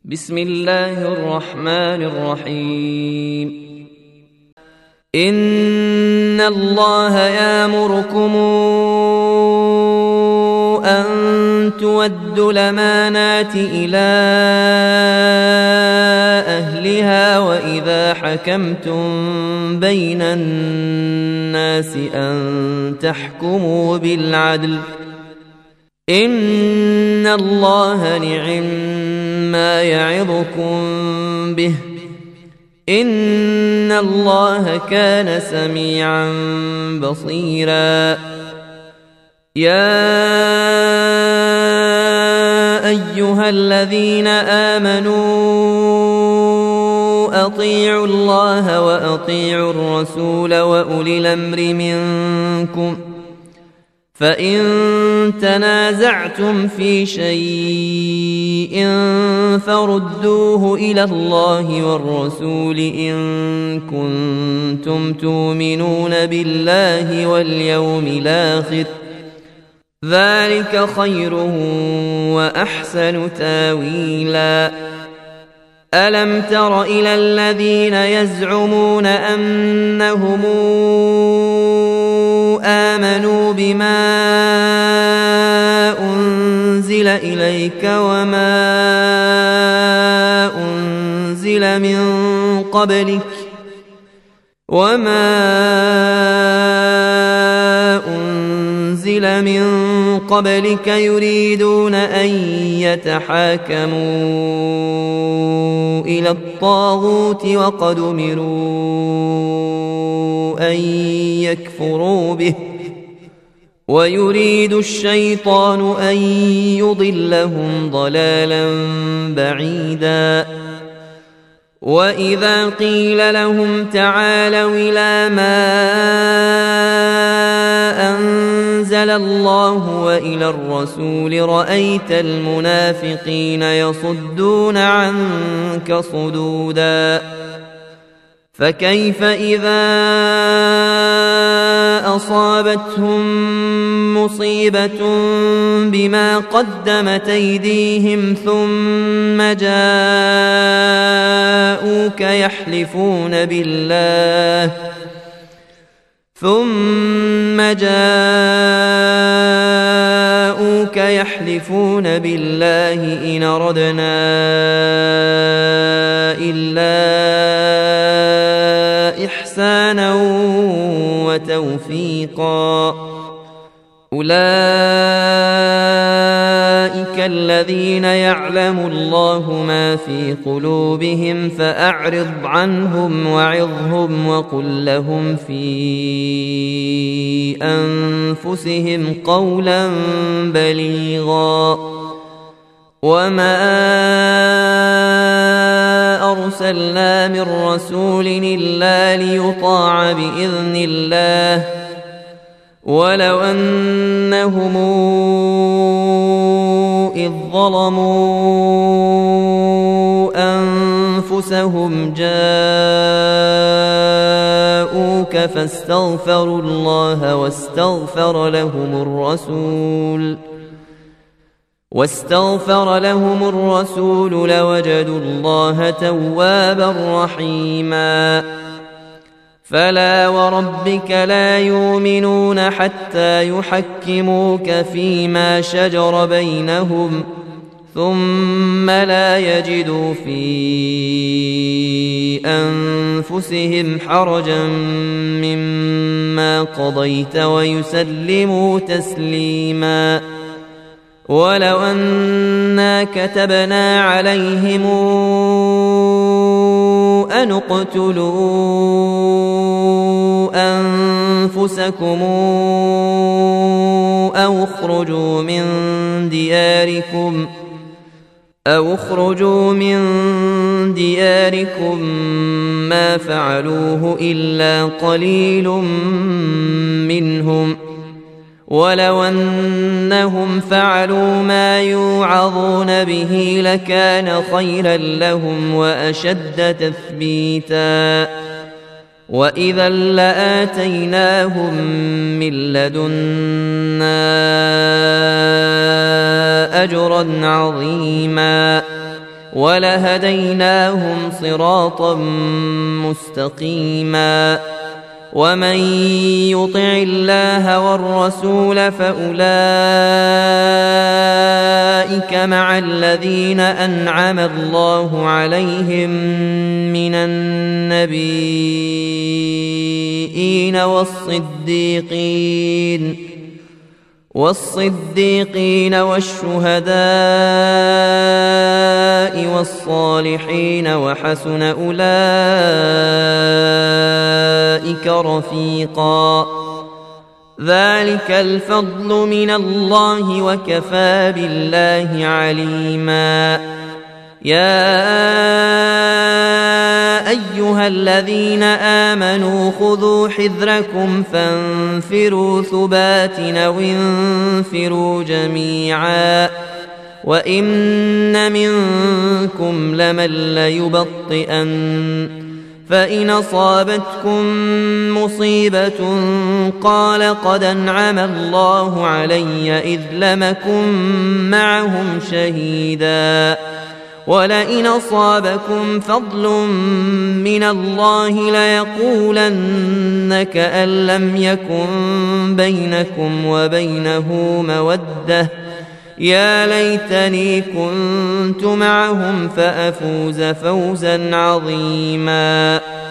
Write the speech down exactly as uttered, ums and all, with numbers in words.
بسم الله الرحمن الرحيم. إن الله يأمركم أن تؤدوا الأمانات إلى أهلها وإذا حكمتم بين الناس أن تحكموا بالعدل إن الله نعم ما يعظكم به إن الله كان سميعا بصيرا. يا أيها الذين آمنوا أطيعوا الله وأطيعوا الرسول وأولي الأمر منكم فإن تنازعتم في شيء فردوه إلى الله والرسول إن كنتم تؤمنون بالله واليوم الآخر ذلك خير وأحسن تاويلا. ألم تر إلى الذين يزعمون أنهم آمنوا بما أنزل إليك وما أنزل من قبلك وما أنزل من قبلك يريدون أن يتحاكموا إلى الطاغوت وقد أمروا أن يكفروا به ويريد الشيطان أن يضلهم ضلالا بعيدا. وإذا قيل لهم تعالوا إلى ما أنزل الله وإلى الرسول رأيت المنافقين يصدون عنك صدودا. فكيف إذا أصابتهم مصيبة بما قدمت أيديهم ثم جاءوك يحلفون بالله ثم جاءوك يحلفون بالله إن أردنا إلا إحسانا وتوفيقا. أولئك الذين يعلم الله ما في قلوبهم فأعرض عنهم وعظهم وقل لهم في أنفسهم قولا بليغا. وما أرسلنا من رسول إلا ليطاع بإذن الله ولو أنهم إذ ظلموا أنفسهم جاءوك فاستغفروا الله واستغفر لهم الرسول واستغفر لهم الرسول لوجدوا الله توابا رحيما. فلا وربك لا يؤمنون حتى يحكموك فيما شجر بينهم ثم لا يجدوا في أنفسهم حرجا مما قضيت ويسلموا تسليما. ولو أنا كتبنا عليهم أن اقتلوا أنفسكم أو اخرجوا من دياركم أو اخرجوا من دياركم ما فعلوه إلا قليل منهم ولو أنهم فعلوا ما يوعظون به لكان خيرا لهم وأشد تثبيتا. وإذا لآتيناهم من لدنا أجرا عظيما ولهديناهم صراطا مستقيما ومن يطع الله والرسول فأولئك مع الذين أنعم الله عليهم من النبيين والصديقين والصديقين والشهداء والصالحين وحسن أولئك رفيقا ذلك الفضل من الله وكفى بالله عليما يا أيها الذين آمنوا خذوا حذركم فانفروا ثبات أو انفروا جميعا وإن منكم لمن ليبطئن فإن أصابتكم مصيبة قال قد أنعم الله علي إذ لمكن معهم شهيدا ولئن أصابكم فضل من الله ليقولن كأن لم يكن بينكم وبينه مودة يا ليتني كنت معهم فأفوز فوزا عظيما